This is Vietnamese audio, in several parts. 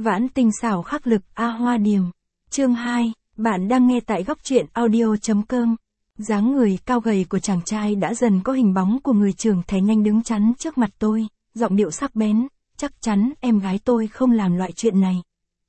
Vãn Tinh xảo khắc lực A Hoa Điềm. Chương 2, bạn đang nghe tại góc truyện audio.com. Dáng người cao gầy của chàng trai đã dần có hình bóng của người trưởng thành nhanh đứng chắn trước mặt tôi, giọng điệu sắc bén, chắc chắn em gái tôi không làm loại chuyện này.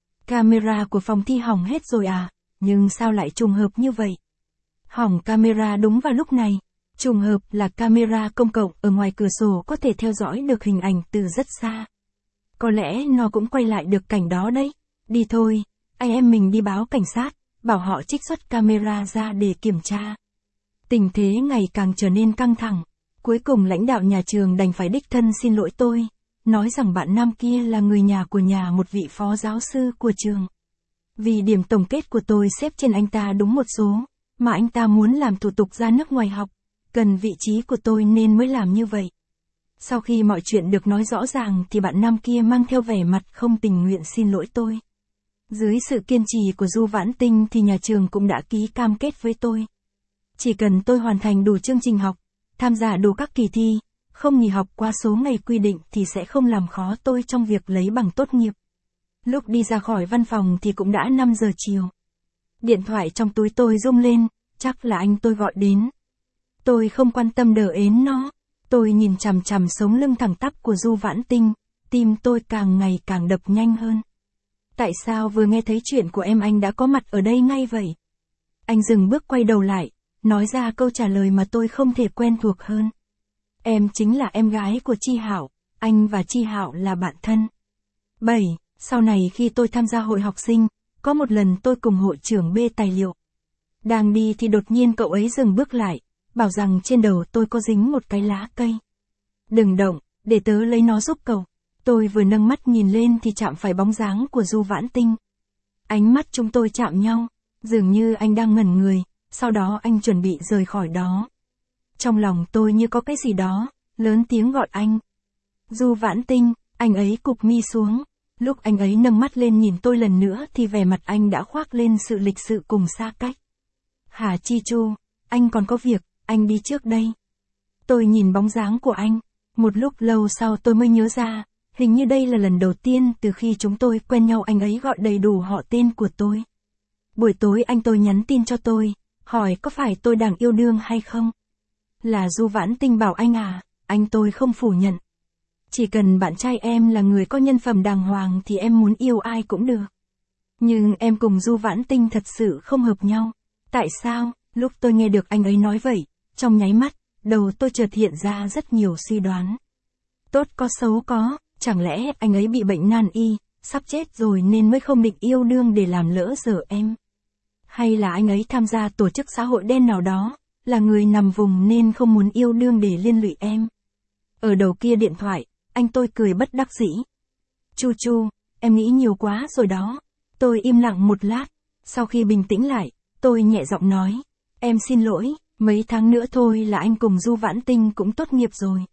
Camera của phòng thi hỏng hết rồi à, nhưng sao lại trùng hợp như vậy? Hỏng camera đúng vào lúc này. Trùng hợp là camera công cộng ở ngoài cửa sổ có thể theo dõi được hình ảnh từ rất xa. Có lẽ nó cũng quay lại được cảnh đó đấy. Đi thôi, anh em mình đi báo cảnh sát, bảo họ trích xuất camera ra để kiểm tra. Tình thế ngày càng trở nên căng thẳng. Cuối cùng lãnh đạo nhà trường đành phải đích thân xin lỗi tôi, nói rằng bạn nam kia là người nhà của một vị phó giáo sư của trường. Vì điểm tổng kết của tôi xếp trên anh ta đúng một số, mà anh ta muốn làm thủ tục ra nước ngoài học, cần vị trí của tôi nên mới làm như vậy. Sau khi mọi chuyện được nói rõ ràng thì bạn nam kia mang theo vẻ mặt không tình nguyện xin lỗi tôi. Dưới sự kiên trì của Du Vãn Tinh thì nhà trường cũng đã ký cam kết với tôi. Chỉ cần tôi hoàn thành đủ chương trình học, tham gia đủ các kỳ thi, không nghỉ học qua số ngày quy định thì sẽ không làm khó tôi trong việc lấy bằng tốt nghiệp. Lúc đi ra khỏi văn phòng thì cũng đã 5 giờ chiều. Điện thoại trong túi tôi rung lên, chắc là anh tôi gọi đến. Tôi không quan tâm đờ ến nó. Tôi nhìn chằm chằm sống lưng thẳng tắp của Du Vãn Tinh, tim tôi càng ngày càng đập nhanh hơn. Tại sao vừa nghe thấy chuyện của em anh đã có mặt ở đây ngay vậy? Anh dừng bước quay đầu lại, nói ra câu trả lời mà tôi không thể quen thuộc hơn. Em chính là em gái của Chi Hạo, anh và Chi Hạo là bạn thân. 7. Sau này khi tôi tham gia hội học sinh, có một lần tôi cùng hội trưởng bê tài liệu. Đang đi thì đột nhiên cậu ấy dừng bước lại, bảo rằng trên đầu tôi có dính một cái lá cây. Đừng động, để tớ lấy nó giúp cậu. Tôi vừa nâng mắt nhìn lên thì chạm phải bóng dáng của Du Vãn Tinh. Ánh mắt chúng tôi chạm nhau, dường như anh đang ngẩn người, sau đó anh chuẩn bị rời khỏi đó. Trong lòng tôi như có cái gì đó, lớn tiếng gọi anh. Du Vãn Tinh, anh ấy cụp mi xuống. Lúc anh ấy nâng mắt lên nhìn tôi lần nữa thì vẻ mặt anh đã khoác lên sự lịch sự cùng xa cách. Hà Chi Chu, anh còn có việc, anh đi trước đây. Tôi nhìn bóng dáng của anh, một lúc lâu sau tôi mới nhớ ra, hình như đây là lần đầu tiên từ khi chúng tôi quen nhau anh ấy gọi đầy đủ họ tên của tôi. Buổi tối anh tôi nhắn tin cho tôi, hỏi có phải tôi đang yêu đương hay không. Là Du Vãn Tinh bảo anh à, anh tôi không phủ nhận. Chỉ cần bạn trai em là người có nhân phẩm đàng hoàng thì em muốn yêu ai cũng được. Nhưng em cùng Du Vãn Tinh thật sự không hợp nhau. Tại sao? Lúc tôi nghe được anh ấy nói vậy, trong nháy mắt, đầu tôi chợt hiện ra rất nhiều suy đoán. Tốt có xấu có, chẳng lẽ anh ấy bị bệnh nan y, sắp chết rồi nên mới không định yêu đương để làm lỡ dở em? Hay là anh ấy tham gia tổ chức xã hội đen nào đó, là người nằm vùng nên không muốn yêu đương để liên lụy em? Ở đầu kia điện thoại, anh tôi cười bất đắc dĩ. Chu Chu, em nghĩ nhiều quá rồi đó. Tôi im lặng một lát, sau khi bình tĩnh lại, tôi nhẹ giọng nói. Em xin lỗi, mấy tháng nữa thôi là anh cùng Du Vãn Tinh cũng tốt nghiệp rồi.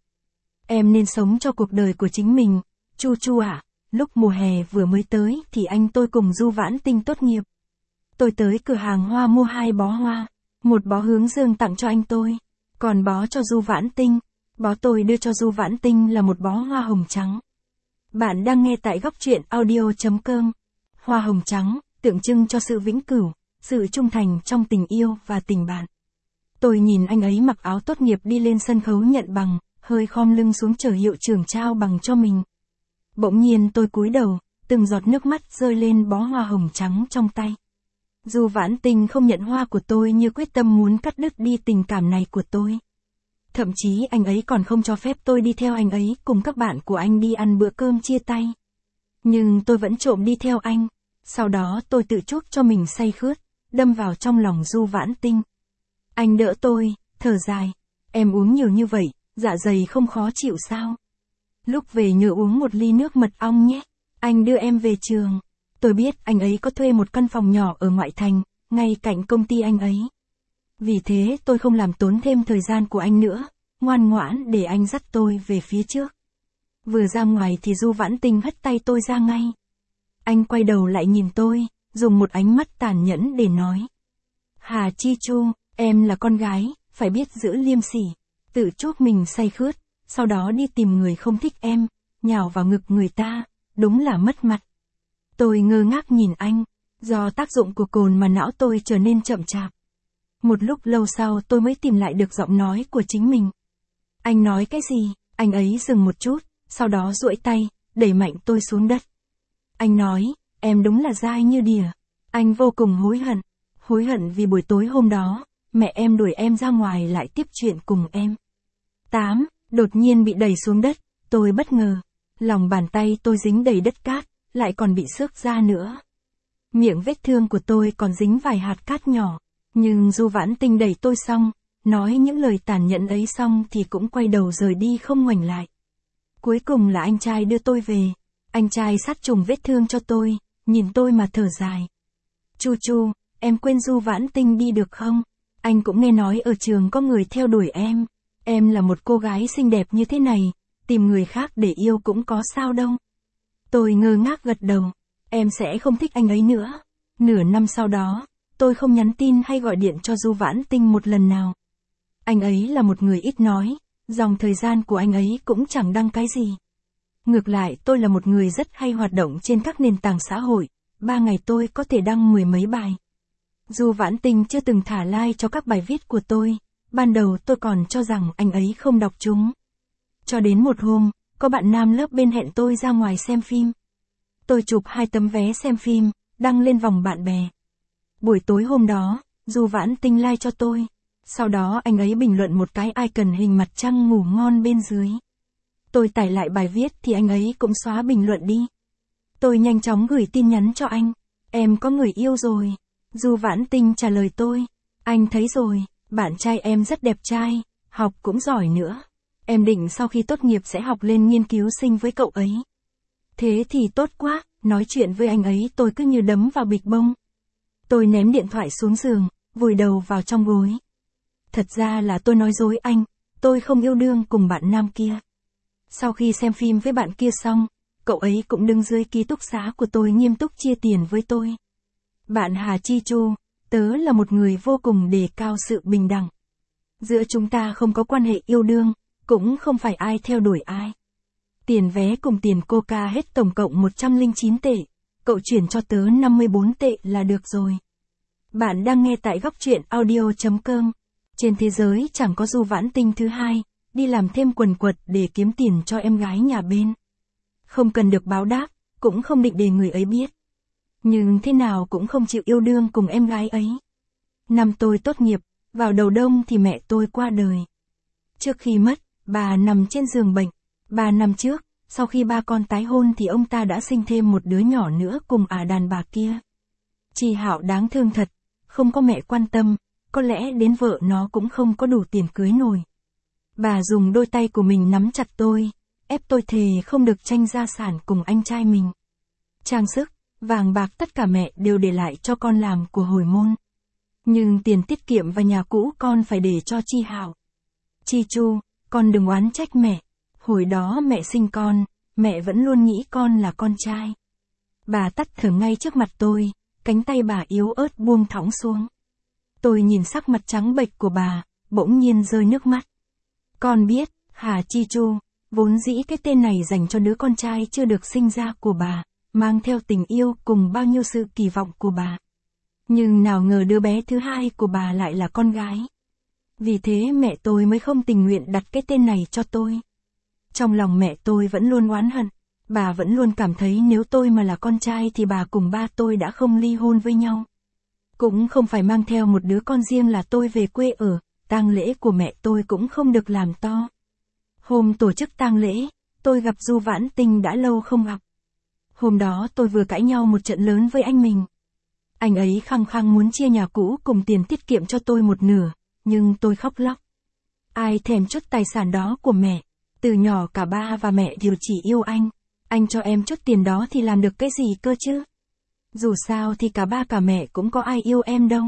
Em nên sống cho cuộc đời của chính mình, Chu Chu ạ. Lúc mùa hè vừa mới tới thì anh tôi cùng Du Vãn Tinh tốt nghiệp. Tôi tới cửa hàng hoa mua 2 bó hoa, một bó hướng dương tặng cho anh tôi, còn bó cho Du Vãn Tinh. Bó tôi đưa cho Du Vãn Tinh là một bó hoa hồng trắng. Bạn đang nghe tại góc truyện audio.com. Hoa hồng trắng, tượng trưng cho sự vĩnh cửu, sự trung thành trong tình yêu và tình bạn. Tôi nhìn anh ấy mặc áo tốt nghiệp đi lên sân khấu nhận bằng, hơi khom lưng xuống chờ hiệu trưởng trao bằng cho mình. Bỗng nhiên tôi cúi đầu, từng giọt nước mắt rơi lên bó hoa hồng trắng trong tay. Du Vãn Tinh không nhận hoa của tôi như quyết tâm muốn cắt đứt đi tình cảm này của tôi. Thậm chí anh ấy còn không cho phép tôi đi theo anh ấy cùng các bạn của anh đi ăn bữa cơm chia tay. Nhưng tôi vẫn trộm đi theo anh. Sau đó tôi tự chuốc cho mình say khướt, đâm vào trong lòng Du Vãn Tinh. Anh đỡ tôi, thở dài. Em uống nhiều như vậy, dạ dày không khó chịu sao? Lúc về nhớ uống một ly nước mật ong nhé. Anh đưa em về trường. Tôi biết anh ấy có thuê một căn phòng nhỏ ở ngoại thành, ngay cạnh công ty anh ấy. Vì thế tôi không làm tốn thêm thời gian của anh nữa, ngoan ngoãn để anh dắt tôi về phía trước. Vừa ra ngoài thì Du Vãn Tinh hất tay tôi ra ngay. Anh quay đầu lại nhìn tôi, dùng một ánh mắt tàn nhẫn để nói. Hà Chi Chu, em là con gái, phải biết giữ liêm sỉ. Tự chuốc mình say khướt, sau đó đi tìm người không thích em, nhào vào ngực người ta, đúng là mất mặt. Tôi ngơ ngác nhìn anh, do tác dụng của cồn mà não tôi trở nên chậm chạp. Một lúc lâu sau tôi mới tìm lại được giọng nói của chính mình. Anh nói cái gì? Anh ấy dừng một chút, sau đó duỗi tay, đẩy mạnh tôi xuống đất. Anh nói, em đúng là dai như đỉa. Anh vô cùng hối hận vì buổi tối hôm đó, mẹ em đuổi em ra ngoài lại tiếp chuyện cùng em. 8. Đột nhiên bị đẩy xuống đất, tôi bất ngờ. Lòng bàn tay tôi dính đầy đất cát, lại còn bị xước ra nữa. Miệng vết thương của tôi còn dính vài hạt cát nhỏ, nhưng Du Vãn Tinh đẩy tôi xong, nói những lời tàn nhẫn ấy xong thì cũng quay đầu rời đi không ngoảnh lại. Cuối cùng là anh trai đưa tôi về. Anh trai sát trùng vết thương cho tôi, nhìn tôi mà thở dài. Chu Chu, em quên Du Vãn Tinh đi được không? Anh cũng nghe nói ở trường có người theo đuổi em. Em là một cô gái xinh đẹp như thế này, tìm người khác để yêu cũng có sao đâu. Tôi ngơ ngác gật đầu. Em sẽ không thích anh ấy nữa. Nửa năm sau đó, tôi không nhắn tin hay gọi điện cho Du Vãn Tinh một lần nào. Anh ấy là một người ít nói, dòng thời gian của anh ấy cũng chẳng đăng cái gì. Ngược lại tôi là một người rất hay hoạt động trên các nền tảng xã hội, 3 ngày tôi có thể đăng 10 mấy bài. Du Vãn Tinh chưa từng thả like cho các bài viết của tôi, ban đầu tôi còn cho rằng anh ấy không đọc chúng. Cho đến một hôm, có bạn nam lớp bên hẹn tôi ra ngoài xem phim. Tôi chụp 2 tấm vé xem phim, đăng lên vòng bạn bè. Buổi tối hôm đó, Du Vãn Tinh like cho tôi. Sau đó anh ấy bình luận một cái icon hình mặt trăng ngủ ngon bên dưới. Tôi tải lại bài viết thì anh ấy cũng xóa bình luận đi. Tôi nhanh chóng gửi tin nhắn cho anh. Em có người yêu rồi. Du Vãn Tinh trả lời tôi. Anh thấy rồi, bạn trai em rất đẹp trai, học cũng giỏi nữa. Em định sau khi tốt nghiệp sẽ học lên nghiên cứu sinh với cậu ấy. Thế thì tốt quá, nói chuyện với anh ấy tôi cứ như đấm vào bịch bông. Tôi ném điện thoại xuống giường, vùi đầu vào trong gối. Thật ra là tôi nói dối anh, tôi không yêu đương cùng bạn nam kia. Sau khi xem phim với bạn kia xong, cậu ấy cũng đứng dưới ký túc xá của tôi nghiêm túc chia tiền với tôi. Bạn Hà Chi Chu, tớ là một người vô cùng đề cao sự bình đẳng. Giữa chúng ta không có quan hệ yêu đương, cũng không phải ai theo đuổi ai. Tiền vé cùng tiền coca hết tổng cộng 109 tệ, cậu chuyển cho tớ 54 tệ là được rồi. Bạn đang nghe tại góc truyện audio.com. Trên thế giới chẳng có Du Vãn Tinh thứ hai, đi làm thêm quần quật để kiếm tiền cho em gái nhà bên. Không cần được báo đáp, cũng không định để người ấy biết. Nhưng thế nào cũng không chịu yêu đương cùng em gái ấy. Năm tôi tốt nghiệp, vào đầu đông thì mẹ tôi qua đời. Trước khi mất, bà nằm trên giường bệnh. 3 năm trước, sau khi ba con tái hôn thì ông ta đã sinh thêm một đứa nhỏ nữa cùng đàn bà kia. Chị Hạo đáng thương thật, không có mẹ quan tâm, có lẽ đến vợ nó cũng không có đủ tiền cưới nổi. Bà dùng đôi tay của mình nắm chặt tôi, ép tôi thề không được tranh gia sản cùng anh trai mình. Trang sức, vàng bạc tất cả mẹ đều để lại cho con làm của hồi môn. Nhưng tiền tiết kiệm và nhà cũ con phải để cho Chi Hạo. Chi Chu, con đừng oán trách mẹ. Hồi đó mẹ sinh con, mẹ vẫn luôn nghĩ con là con trai. Bà tắt thở ngay trước mặt tôi, cánh tay bà yếu ớt buông thõng xuống. Tôi nhìn sắc mặt trắng bệch của bà, bỗng nhiên rơi nước mắt. Con biết, Hà Chi Chu, vốn dĩ cái tên này dành cho đứa con trai chưa được sinh ra của bà, mang theo tình yêu cùng bao nhiêu sự kỳ vọng của bà. Nhưng nào ngờ đứa bé thứ hai của bà lại là con gái. Vì thế mẹ tôi mới không tình nguyện đặt cái tên này cho tôi. Trong lòng mẹ tôi vẫn luôn oán hận, bà vẫn luôn cảm thấy nếu tôi mà là con trai thì bà cùng ba tôi đã không ly hôn với nhau. Cũng không phải mang theo một đứa con riêng là tôi về quê ở, tang lễ của mẹ tôi cũng không được làm to. Hôm tổ chức tang lễ, tôi gặp Du Vãn Tinh đã lâu không gặp. Hôm đó tôi vừa cãi nhau một trận lớn với anh mình. Anh ấy khăng khăng muốn chia nhà cũ cùng tiền tiết kiệm cho tôi một nửa, nhưng tôi khóc lóc. Ai thèm chút tài sản đó của mẹ, từ nhỏ cả ba và mẹ đều chỉ yêu anh cho em chút tiền đó thì làm được cái gì cơ chứ? Dù sao thì cả ba cả mẹ cũng có ai yêu em đâu.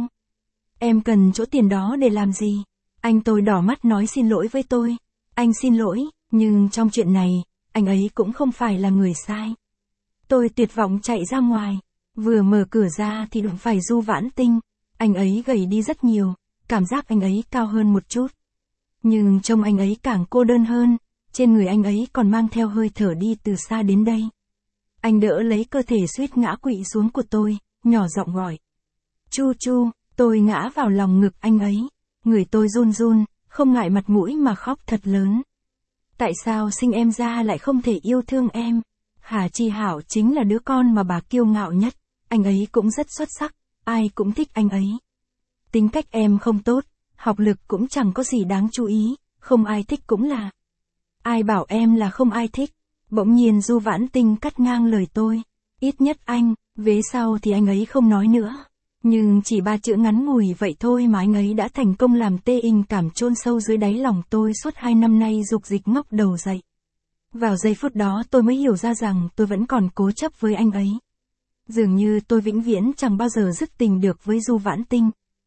Em cần chỗ tiền đó để làm gì? Anh tôi đỏ mắt nói xin lỗi với tôi. Anh xin lỗi, nhưng trong chuyện này, anh ấy cũng không phải là người sai. Tôi tuyệt vọng chạy ra ngoài, vừa mở cửa ra thì đụng phải Du Vãn Tinh. Anh ấy gầy đi rất nhiều, cảm giác anh ấy cao hơn một chút. Nhưng trông anh ấy càng cô đơn hơn, trên người anh ấy còn mang theo hơi thở đi từ xa đến đây. Anh đỡ lấy cơ thể suýt ngã quỵ xuống của tôi, nhỏ giọng gọi. Chu Chu, tôi ngã vào lòng ngực anh ấy. Người tôi run run, không ngại mặt mũi mà khóc thật lớn. Tại sao sinh em ra lại không thể yêu thương em? Hà Chi Hảo chính là đứa con mà bà kiêu ngạo nhất. Anh ấy cũng rất xuất sắc, ai cũng thích anh ấy. Tính cách em không tốt, học lực cũng chẳng có gì đáng chú ý, không ai thích cũng là. Ai bảo em là không ai thích? Bỗng nhiên Du Vãn Tinh cắt ngang lời tôi. Ít nhất anh, vế sau thì anh ấy không nói nữa. Nhưng chỉ 3 chữ ngắn ngủi vậy thôi mà anh ấy đã thành công làm tê tình cảm chôn sâu dưới đáy lòng tôi suốt 2 năm nay dục dịch ngóc đầu dậy. Vào giây phút đó tôi mới hiểu ra rằng tôi vẫn còn cố chấp với anh ấy. Dường như tôi vĩnh viễn chẳng bao giờ dứt tình được với Du Vãn Tinh.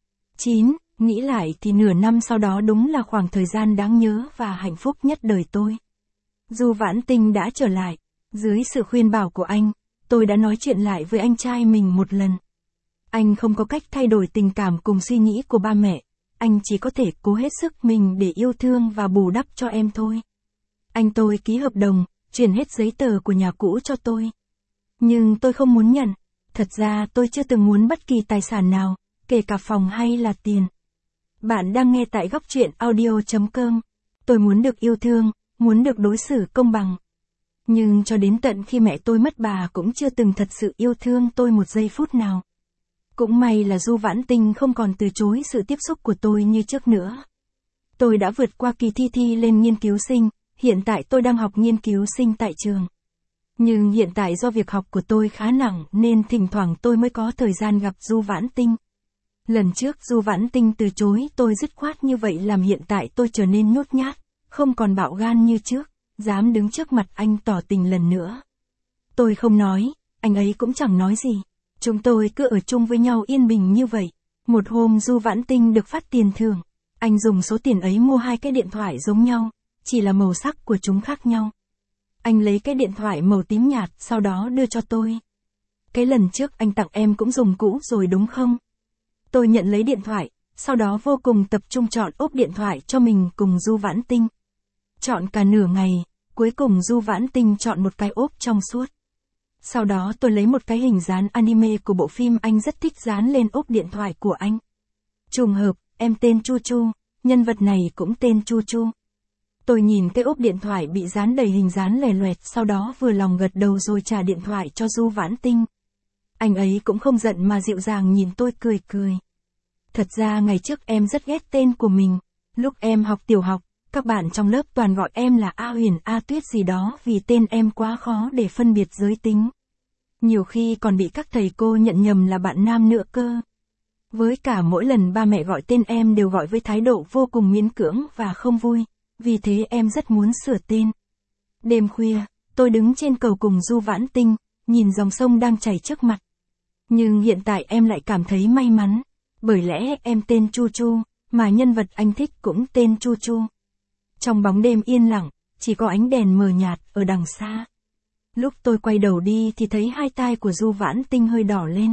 9. Nghĩ lại thì nửa năm sau đó đúng là khoảng thời gian đáng nhớ và hạnh phúc nhất đời tôi. Du Vãn Tinh đã trở lại. Dưới sự khuyên bảo của anh, tôi đã nói chuyện lại với anh trai mình một lần. Anh không có cách thay đổi tình cảm cùng suy nghĩ của ba mẹ. Anh chỉ có thể cố hết sức mình để yêu thương và bù đắp cho em thôi. Anh tôi ký hợp đồng, chuyển hết giấy tờ của nhà cũ cho tôi. Nhưng tôi không muốn nhận. Thật ra tôi chưa từng muốn bất kỳ tài sản nào, kể cả phòng hay là tiền. Bạn đang nghe tại góc truyện audio.com. Tôi muốn được yêu thương, muốn được đối xử công bằng. Nhưng cho đến tận khi mẹ tôi mất bà cũng chưa từng thật sự yêu thương tôi một giây phút nào. Cũng may là Du Vãn Tinh không còn từ chối sự tiếp xúc của tôi như trước nữa. Tôi đã vượt qua kỳ thi lên nghiên cứu sinh, hiện tại tôi đang học nghiên cứu sinh tại trường. Nhưng hiện tại do việc học của tôi khá nặng nên thỉnh thoảng tôi mới có thời gian gặp Du Vãn Tinh. Lần trước Du Vãn Tinh từ chối tôi dứt khoát như vậy làm hiện tại tôi trở nên nhút nhát, không còn bạo gan như trước, dám đứng trước mặt anh tỏ tình lần nữa. Tôi không nói, anh ấy cũng chẳng nói gì. Chúng tôi cứ ở chung với nhau yên bình như vậy. Một hôm Du Vãn Tinh được phát tiền thưởng. Anh dùng số tiền ấy mua 2 cái điện thoại giống nhau, chỉ là màu sắc của chúng khác nhau. Anh lấy cái điện thoại màu tím nhạt sau đó đưa cho tôi. Cái lần trước anh tặng em cũng dùng cũ rồi đúng không? Tôi nhận lấy điện thoại, sau đó vô cùng tập trung chọn ốp điện thoại cho mình cùng Du Vãn Tinh. Chọn cả nửa ngày, cuối cùng Du Vãn Tinh chọn một cái ốp trong suốt. Sau đó tôi lấy một cái hình dán anime của bộ phim anh rất thích dán lên ốp điện thoại của anh. Trùng hợp, em tên Chu Chu, nhân vật này cũng tên Chu Chu. Tôi nhìn cái ốp điện thoại bị dán đầy hình dán lè loẹt, sau đó vừa lòng gật đầu rồi trả điện thoại cho Du Vãn Tinh. Anh ấy cũng không giận mà dịu dàng nhìn tôi cười cười. Thật ra ngày trước em rất ghét tên của mình. Lúc em học tiểu học, các bạn trong lớp toàn gọi em là A Huyền, A Tuyết gì đó vì tên em quá khó để phân biệt giới tính. Nhiều khi còn bị các thầy cô nhận nhầm là bạn nam nữa cơ. Với cả mỗi lần ba mẹ gọi tên em đều gọi với thái độ vô cùng miễn cưỡng và không vui, vì thế em rất muốn sửa tên. Đêm khuya, tôi đứng trên cầu cùng Du Vãn Tinh, nhìn dòng sông đang chảy trước mặt. Nhưng hiện tại em lại cảm thấy may mắn, bởi lẽ em tên Chu Chu, mà nhân vật anh thích cũng tên Chu Chu. Trong bóng đêm yên lặng, chỉ có ánh đèn mờ nhạt ở đằng xa. Lúc tôi quay đầu đi thì thấy hai tai của Du Vãn Tinh hơi đỏ lên.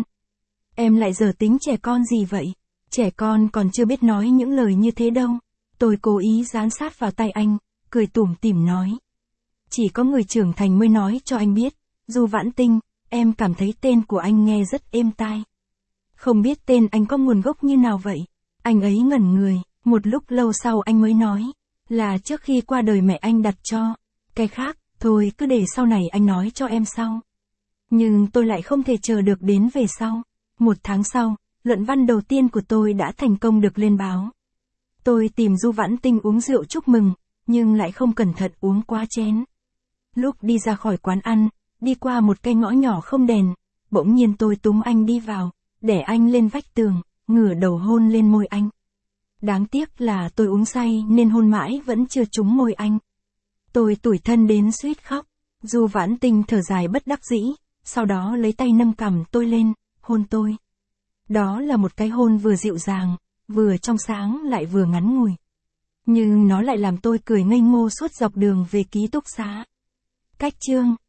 Em lại giờ tính trẻ con gì vậy? Trẻ con còn chưa biết nói những lời như thế đâu. Tôi cố ý dán sát vào tay anh, cười tủm tỉm nói. Chỉ có người trưởng thành mới nói cho anh biết. Du Vãn Tinh, em cảm thấy tên của anh nghe rất êm tai. Không biết tên anh có nguồn gốc như nào vậy? Anh ấy ngẩn người, một lúc lâu sau anh mới nói. Là trước khi qua đời mẹ anh đặt cho. Cái khác, thôi cứ để sau này anh nói cho em sau. Nhưng tôi lại không thể chờ được đến về sau. 1 tháng sau, luận văn đầu tiên của tôi đã thành công được lên báo. Tôi tìm Du Vãn Tinh uống rượu chúc mừng, nhưng lại không cẩn thận uống quá chén. Lúc đi ra khỏi quán ăn, đi qua một cái ngõ nhỏ không đèn, bỗng nhiên tôi túm anh đi vào, để anh lên vách tường, ngửa đầu hôn lên môi anh. Đáng tiếc là tôi uống say nên hôn mãi vẫn chưa trúng môi anh. Tôi tủi thân đến suýt khóc. Du Vãn Tinh thở dài bất đắc dĩ, sau đó lấy tay nâng cằm tôi lên, hôn tôi. Đó là một cái hôn vừa dịu dàng, vừa trong sáng lại vừa ngắn ngủi. Nhưng nó lại làm tôi cười ngây ngô suốt dọc đường về ký túc xá. Cách chương